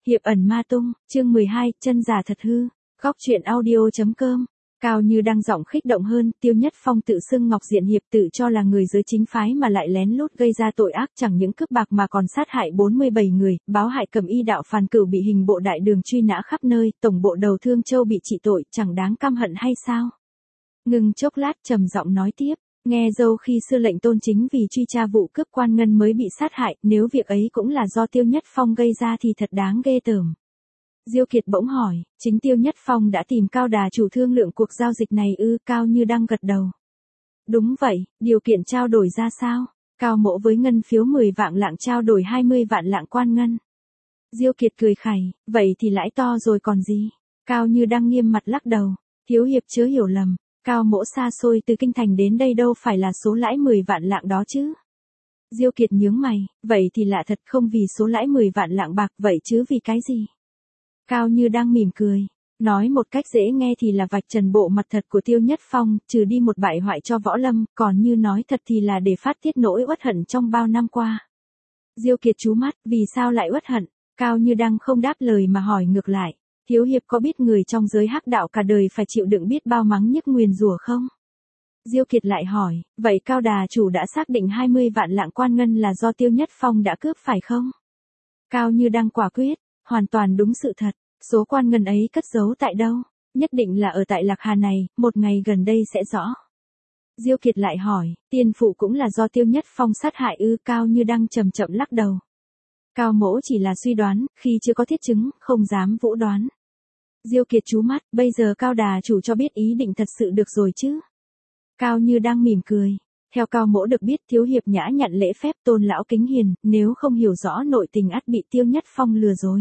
Hiệp ẩn ma tung, chương 12, chân giả thật hư. Góc truyện audio.com. Cao Như đang giọng khích động hơn, Tiêu Nhất Phong tự xưng Ngọc Diện Hiệp tự cho là người giới chính phái mà lại lén lút gây ra tội ác, chẳng những cướp bạc mà còn sát hại 47 người, báo hại Cẩm Y đạo Phàn Cửu bị hình bộ đại đường truy nã khắp nơi, tổng bộ đầu Thương Châu bị trị tội, chẳng đáng căm hận hay sao? Ngừng chốc lát trầm giọng nói tiếp. Nghe dâu khi xưa lệnh Tôn Chính vì truy tra vụ cướp quan ngân mới bị sát hại, nếu việc ấy cũng là do Tiêu Nhất Phong gây ra thì thật đáng ghê tởm. Diêu Kiệt bỗng hỏi, chính Tiêu Nhất Phong đã tìm Cao Đà chủ thương lượng cuộc giao dịch này ư? Cao Như đang gật đầu. Đúng vậy, điều kiện trao đổi ra sao? Cao Mỗ với ngân phiếu 10 vạn lạng trao đổi 20 vạn lạng quan ngân. Diêu Kiệt cười khẩy, vậy thì lãi to rồi còn gì? Cao Như đang nghiêm mặt lắc đầu, thiếu hiệp chớ hiểu lầm. Cao Mỗ xa xôi từ kinh thành đến đây đâu phải là số lãi 10 vạn lạng đó chứ. Diêu Kiệt nhướng mày, vậy thì lạ thật, không vì số lãi 10 vạn lạng bạc vậy chứ vì cái gì? Cao Như đang mỉm cười, nói một cách dễ nghe thì là vạch trần bộ mặt thật của Tiêu Nhất Phong, trừ đi một bại hoại cho võ lâm, còn như nói thật thì là để phát tiết nỗi uất hận trong bao năm qua. Diêu Kiệt trú mắt, vì sao lại uất hận? Cao Như đang không đáp lời mà hỏi ngược lại. Thiếu hiệp có biết người trong giới hắc đạo cả đời phải chịu đựng biết bao mắng nhức nguyền rủa không? Diêu Kiệt lại hỏi, vậy Cao Đà chủ đã xác định 20 vạn lạng quan ngân là do Tiêu Nhất Phong đã cướp phải không? Cao Như đang quả quyết, hoàn toàn đúng sự thật, số quan ngân ấy cất giấu tại đâu? Nhất định là ở tại Lạc Hà này, một ngày gần đây sẽ rõ. Diêu Kiệt lại hỏi, tiên phụ cũng là do Tiêu Nhất Phong sát hại ư? Cao Như đang chậm chậm lắc đầu. Cao Mỗ chỉ là suy đoán, khi chưa có thiết chứng, không dám vũ đoán. Diêu Kiệt trú mắt, bây giờ Cao Đà chủ cho biết ý định thật sự được rồi chứ? Cao Như đang mỉm cười. Theo Cao Mỗ được biết, thiếu hiệp nhã nhặn lễ phép, tôn lão kính hiền, nếu không hiểu rõ nội tình ắt bị Tiêu Nhất Phong lừa dối.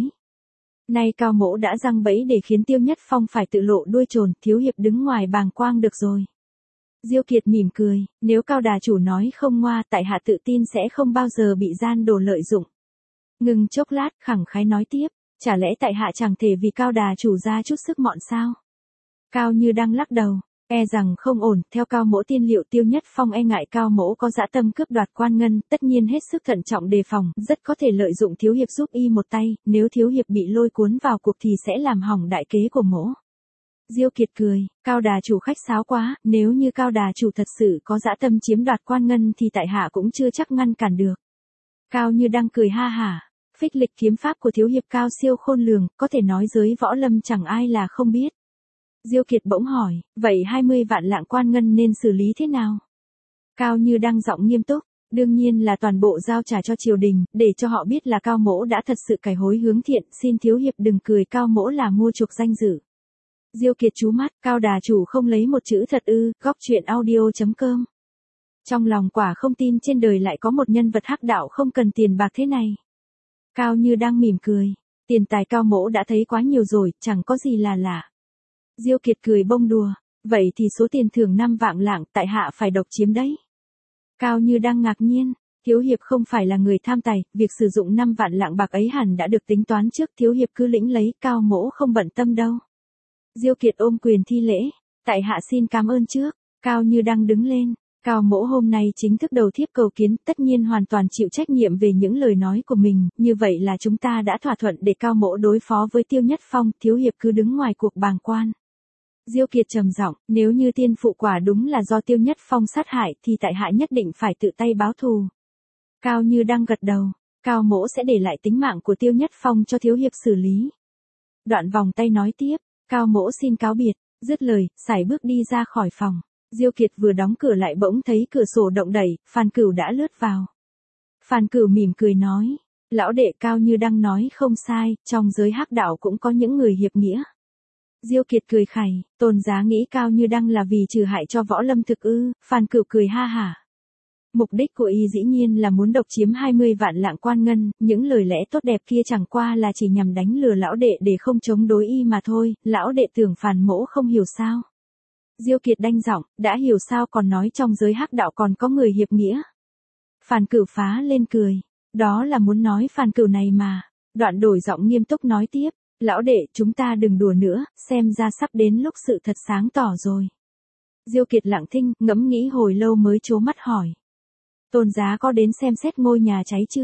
Nay Cao Mỗ đã giăng bẫy để khiến Tiêu Nhất Phong phải tự lộ đuôi trồn, thiếu hiệp đứng ngoài bàng quang được rồi. Diêu Kiệt mỉm cười, nếu Cao Đà chủ nói không ngoa, tại hạ tự tin sẽ không bao giờ bị gian đồ lợi dụng. Ngừng chốc lát, khẳng khái nói tiếp, chả lẽ tại hạ chẳng thể vì Cao Đà chủ ra chút sức mọn sao? Cao Như đang lắc đầu, e rằng không ổn, theo Cao Mỗ tiên liệu Tiêu Nhất Phong e ngại Cao Mỗ có dã tâm cướp đoạt quan ngân, tất nhiên hết sức thận trọng đề phòng, rất có thể lợi dụng thiếu hiệp giúp y một tay, nếu thiếu hiệp bị lôi cuốn vào cuộc thì sẽ làm hỏng đại kế của Mỗ. Diêu Kiệt cười, Cao Đà chủ khách sáo quá, nếu như Cao Đà chủ thật sự có dã tâm chiếm đoạt quan ngân thì tại hạ cũng chưa chắc ngăn cản được. Cao Như đang cười ha hả. Phích lịch kiếm pháp của thiếu hiệp cao siêu khôn lường, có thể nói giới võ lâm chẳng ai là không biết. Diêu Kiệt bỗng hỏi, vậy 20 vạn lạng quan ngân nên xử lý thế nào? Cao Như đang giọng nghiêm túc, đương nhiên là toàn bộ giao trả cho triều đình, để cho họ biết là Cao Mỗ đã thật sự cải hối hướng thiện, xin thiếu hiệp đừng cười Cao Mỗ là mua chuộc danh dự. Diêu Kiệt trú mắt, Cao Đà chủ không lấy một chữ thật ư? Góc truyện audio.com. Trong lòng quả không tin trên đời lại có một nhân vật hắc đạo không cần tiền bạc thế này. Cao Như đang mỉm cười, tiền tài Cao Mỗ đã thấy quá nhiều rồi, chẳng có gì là lạ. Diêu Kiệt cười bông đùa, vậy thì số tiền thưởng 5 vạn lạng tại hạ phải độc chiếm đấy. Cao Như đang ngạc nhiên, thiếu hiệp không phải là người tham tài, việc sử dụng 5 vạn lạng bạc ấy hẳn đã được tính toán trước, thiếu hiệp cứ lĩnh lấy, Cao Mỗ không bận tâm đâu. Diêu Kiệt ôm quyền thi lễ, tại hạ xin cảm ơn trước. Cao Như đang đứng lên. Cao Mỗ hôm nay chính thức đầu thiếp cầu kiến, tất nhiên hoàn toàn chịu trách nhiệm về những lời nói của mình, như vậy là chúng ta đã thỏa thuận để Cao Mỗ đối phó với Tiêu Nhất Phong, thiếu hiệp cứ đứng ngoài cuộc bàng quan. Diêu Kiệt trầm giọng, nếu như tiên phụ quả đúng là do Tiêu Nhất Phong sát hại thì tại hạ nhất định phải tự tay báo thù. Cao Như đang gật đầu, Cao Mỗ sẽ để lại tính mạng của Tiêu Nhất Phong cho thiếu hiệp xử lý. Đoạn vòng tay nói tiếp, Cao Mỗ xin cáo biệt, dứt lời, sải bước đi ra khỏi phòng. Diêu Kiệt vừa đóng cửa lại bỗng thấy cửa sổ động đẩy, Phàn Cửu đã lướt vào. Phàn Cửu mỉm cười nói, lão đệ Cao Như đang nói không sai, trong giới hắc đạo cũng có những người hiệp nghĩa. Diêu Kiệt cười khẩy, tôn giá nghĩ Cao Như đang là vì trừ hại cho võ lâm thực ư? Phàn Cửu cười ha hả. Mục đích của y dĩ nhiên là muốn độc chiếm 20 vạn lạng quan ngân, những lời lẽ tốt đẹp kia chẳng qua là chỉ nhằm đánh lừa lão đệ để không chống đối y mà thôi, lão đệ tưởng Phàn Mỗ không hiểu sao? Diêu Kiệt đanh giọng, đã hiểu sao còn nói trong giới hắc đạo còn có người hiệp nghĩa. Phàn Cửu phá lên cười, đó là muốn nói Phàn Cửu này mà. Đoạn đổi giọng nghiêm túc nói tiếp, lão đệ chúng ta đừng đùa nữa, xem ra sắp đến lúc sự thật sáng tỏ rồi. Diêu Kiệt lặng thinh, ngẫm nghĩ hồi lâu mới trố mắt hỏi. Tôn giá có đến xem xét ngôi nhà cháy chưa?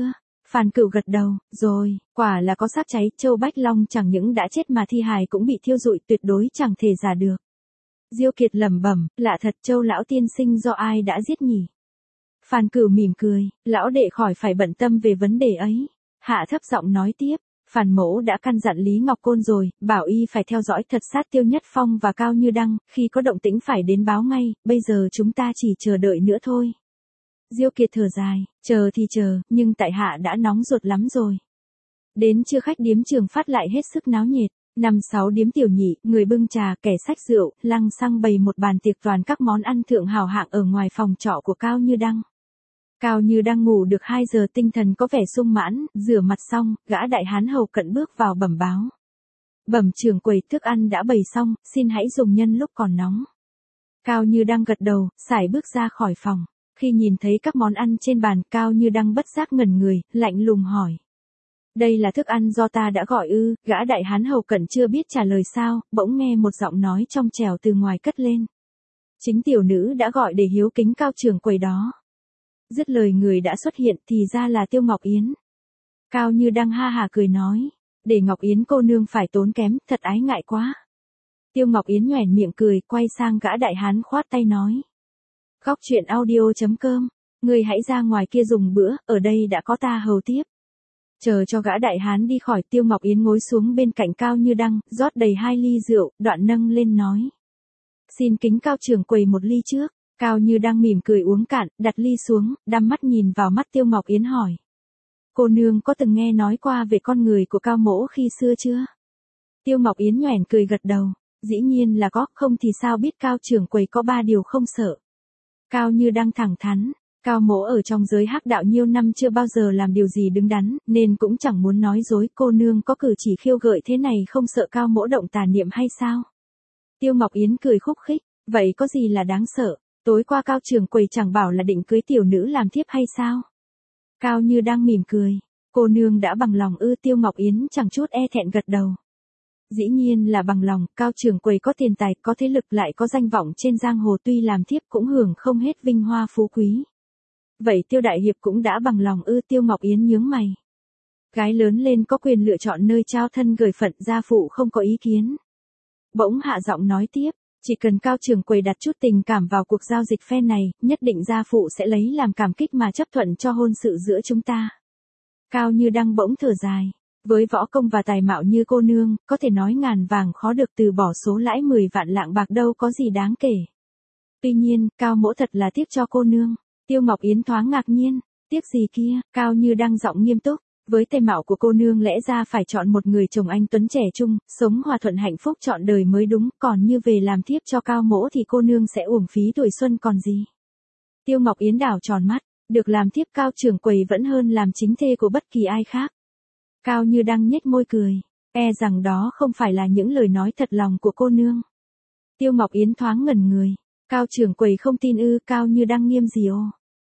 Phan Cửu gật đầu, rồi, quả là có xác cháy, Châu Bách Long chẳng những đã chết mà thi hài cũng bị thiêu rụi, tuyệt đối chẳng thể giả được. Diêu Kiệt lẩm bẩm, lạ thật, Châu lão tiên sinh do ai đã giết nhỉ? Phan Cửu mỉm cười, lão đệ khỏi phải bận tâm về vấn đề ấy. Hạ thấp giọng nói tiếp, Phan mỗ đã căn dặn Lý Ngọc Côn rồi, bảo y phải theo dõi thật sát Tiêu Nhất Phong và Cao Như Đăng, khi có động tĩnh phải đến báo ngay, bây giờ chúng ta chỉ chờ đợi nữa thôi. Diêu Kiệt thở dài, chờ thì chờ, nhưng tại hạ đã nóng ruột lắm rồi. Đến trưa khách điếm Trường Phát lại hết sức náo nhiệt, 5-6 điếm tiểu nhị, người bưng trà, kẻ xách rượu, lăng xăng bày một bàn tiệc toàn các món ăn thượng hào hạng ở ngoài phòng trọ của Cao Như Đăng. Cao Như Đăng ngủ được 2 giờ, tinh thần có vẻ sung mãn, rửa mặt xong, gã đại hán hầu cận bước vào bẩm báo. Bẩm trưởng quầy, thức ăn đã bày xong, xin hãy dùng nhân lúc còn nóng. Cao Như Đăng gật đầu, sải bước ra khỏi phòng. Khi nhìn thấy các món ăn trên bàn, Cao Như Đăng bất giác ngẩn người, lạnh lùng hỏi. Đây là thức ăn do ta đã gọi ư? Gã đại hán hầu cận chưa biết trả lời sao, bỗng nghe một giọng nói trong trẻo từ ngoài cất lên. Chính tiểu nữ đã gọi để hiếu kính Cao trưởng quầy đó. Dứt lời người đã xuất hiện, thì ra là Tiêu Ngọc Yến. Cao Như Đăng ha hả cười nói, để Ngọc Yến cô nương phải tốn kém, thật ái ngại quá. Tiêu Ngọc Yến nhoẻn miệng cười, quay sang gã đại hán khoát tay nói. Góc truyện audio.com, người hãy ra ngoài kia dùng bữa, ở đây đã có ta hầu tiếp. Chờ cho gã đại hán đi khỏi, Tiêu Ngọc Yến ngồi xuống bên cạnh Cao Như Đăng, rót đầy 2 ly rượu, đoạn nâng lên nói. Xin kính Cao trưởng quầy một ly trước. Cao Như Đăng mỉm cười uống cạn, đặt ly xuống, đăm mắt nhìn vào mắt Tiêu Ngọc Yến hỏi. Cô nương có từng nghe nói qua về con người của Cao mỗ khi xưa chưa? Tiêu Ngọc Yến nhoẻn cười gật đầu, dĩ nhiên là có, không thì sao biết Cao trưởng quầy có 3 điều không sợ. Cao Như Đăng thẳng thắn, Cao mỗ ở trong giới hắc đạo nhiều năm chưa bao giờ làm điều gì đứng đắn, nên cũng chẳng muốn nói dối, cô nương có cử chỉ khiêu gợi thế này không sợ Cao mỗ động tà niệm hay sao? Tiêu Ngọc Yến cười khúc khích, vậy có gì là đáng sợ? Tối qua Cao trưởng quầy chẳng bảo là định cưới tiểu nữ làm thiếp hay sao? Cao Như Đăng mỉm cười, cô nương đã bằng lòng ư? Tiêu Ngọc Yến chẳng chút e thẹn gật đầu. Dĩ nhiên là bằng lòng, Cao trưởng quầy có tiền tài, có thế lực lại có danh vọng trên giang hồ, tuy làm thiếp cũng hưởng không hết vinh hoa phú quý. Vậy Tiêu đại hiệp cũng đã bằng lòng ư? Tiêu Ngọc Yến nhướng mày. Gái lớn lên có quyền lựa chọn nơi trao thân gửi phận, gia phụ không có ý kiến. Bỗng hạ giọng nói tiếp. Chỉ cần Cao trưởng quầy đặt chút tình cảm vào cuộc giao dịch phen này, nhất định gia phụ sẽ lấy làm cảm kích mà chấp thuận cho hôn sự giữa chúng ta. Cao Như Đăng bỗng thở dài. Với võ công và tài mạo như cô nương, có thể nói ngàn vàng khó được từ bỏ số lãi 10 vạn lạng bạc đâu có gì đáng kể. Tuy nhiên, Cao mỗ thật là tiếc cho cô nương. Tiêu Ngọc Yến thoáng ngạc nhiên. Tiếc gì kia? Cao Như Đăng giọng nghiêm túc. Với tài mạo của cô nương lẽ ra phải chọn một người chồng anh tuấn trẻ trung, sống hòa thuận hạnh phúc trọn đời mới đúng, còn như về làm thiếp cho Cao mỗ thì cô nương sẽ uổng phí tuổi xuân còn gì. Tiêu Ngọc Yến đảo tròn mắt, được làm thiếp Cao trưởng quầy vẫn hơn làm chính thê của bất kỳ ai khác. Cao Như Đăng nhếch môi cười, e rằng đó không phải là những lời nói thật lòng của cô nương. Tiêu Ngọc Yến thoáng ngẩn người, Cao trưởng quầy không tin ư? Cao Như Đăng nghiêm gì ô?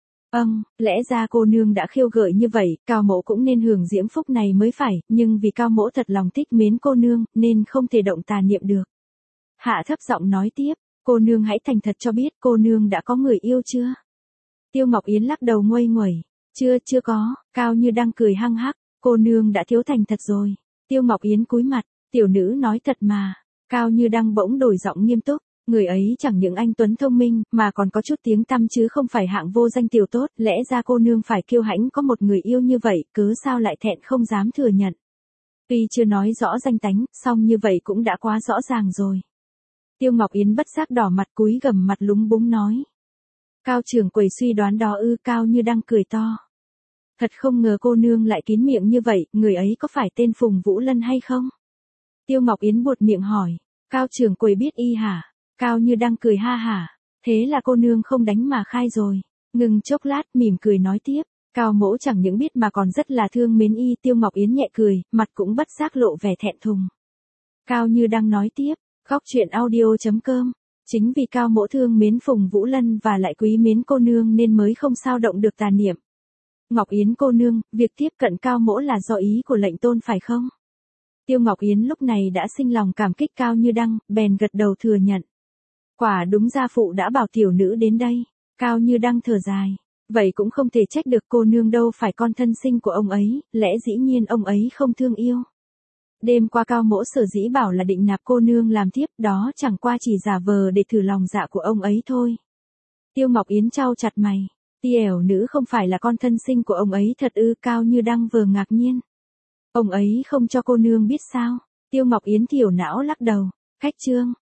Lẽ ra cô nương đã khiêu gợi như vậy, Cao mỗ cũng nên hưởng diễm phúc này mới phải, nhưng vì Cao mỗ thật lòng thích mến cô nương, nên không thể động tà niệm được. Hạ thấp giọng nói tiếp, cô nương hãy thành thật cho biết cô nương đã có người yêu chưa? Tiêu Ngọc Yến lắc đầu nguây nguẩy, chưa có. Cao Như Đăng cười hăng hắc, cô nương đã thiếu thành thật rồi. Tiêu Ngọc Yến cúi mặt, tiểu nữ nói thật mà. Cao Như Đăng bỗng đổi giọng nghiêm túc. Người ấy chẳng những anh tuấn thông minh, mà còn có chút tiếng tăm chứ không phải hạng vô danh tiểu tốt, lẽ ra cô nương phải kiêu hãnh có một người yêu như vậy, cớ sao lại thẹn không dám thừa nhận. Tuy chưa nói rõ danh tánh, song như vậy cũng đã quá rõ ràng rồi. Tiêu Ngọc Yến bất giác đỏ mặt cúi gằm mặt lúng búng nói. Cao trưởng quầy suy đoán đó ư? Cao Như Đăng cười to. Thật không ngờ cô nương lại kín miệng như vậy, người ấy có phải tên Phùng Vũ Lân hay không? Tiêu Ngọc Yến buột miệng hỏi. Cao trưởng quầy biết y hả? Cao Như Đăng cười ha hả. Thế là cô nương không đánh mà khai rồi. Ngừng chốc lát mỉm cười nói tiếp. Cao mỗ chẳng những biết mà còn rất là thương mến y. Tiêu Ngọc Yến nhẹ cười, mặt cũng bất giác lộ vẻ thẹn thùng. Cao Như Đăng nói tiếp. Góc truyện audio.com. Chính vì Cao mỗ thương mến Phùng Vũ Lân và lại quý mến cô nương nên mới không sao động được tà niệm. Ngọc Yến cô nương, việc tiếp cận Cao mỗ là do ý của lệnh tôn phải không? Tiêu Ngọc Yến lúc này đã sinh lòng cảm kích Cao Như Đăng, bèn gật đầu thừa nhận. Quả đúng gia phụ đã bảo tiểu nữ đến đây. Cao Như Đăng thở dài. Vậy cũng không thể trách được cô nương đâu phải con thân sinh của ông ấy, lẽ dĩ nhiên ông ấy không thương yêu. Đêm qua Cao Mỗ sở dĩ bảo là định nạp cô nương làm thiếp, đó chẳng qua chỉ giả vờ để thử lòng dạ của ông ấy thôi. Tiêu Ngọc Yến chau chặt mày, Tiểu nữ không phải là con thân sinh của ông ấy thật ư? Cao Như Đăng vừa ngạc nhiên. Ông ấy không cho cô nương biết sao? Tiêu Ngọc Yến thiểu não lắc đầu, khách trương,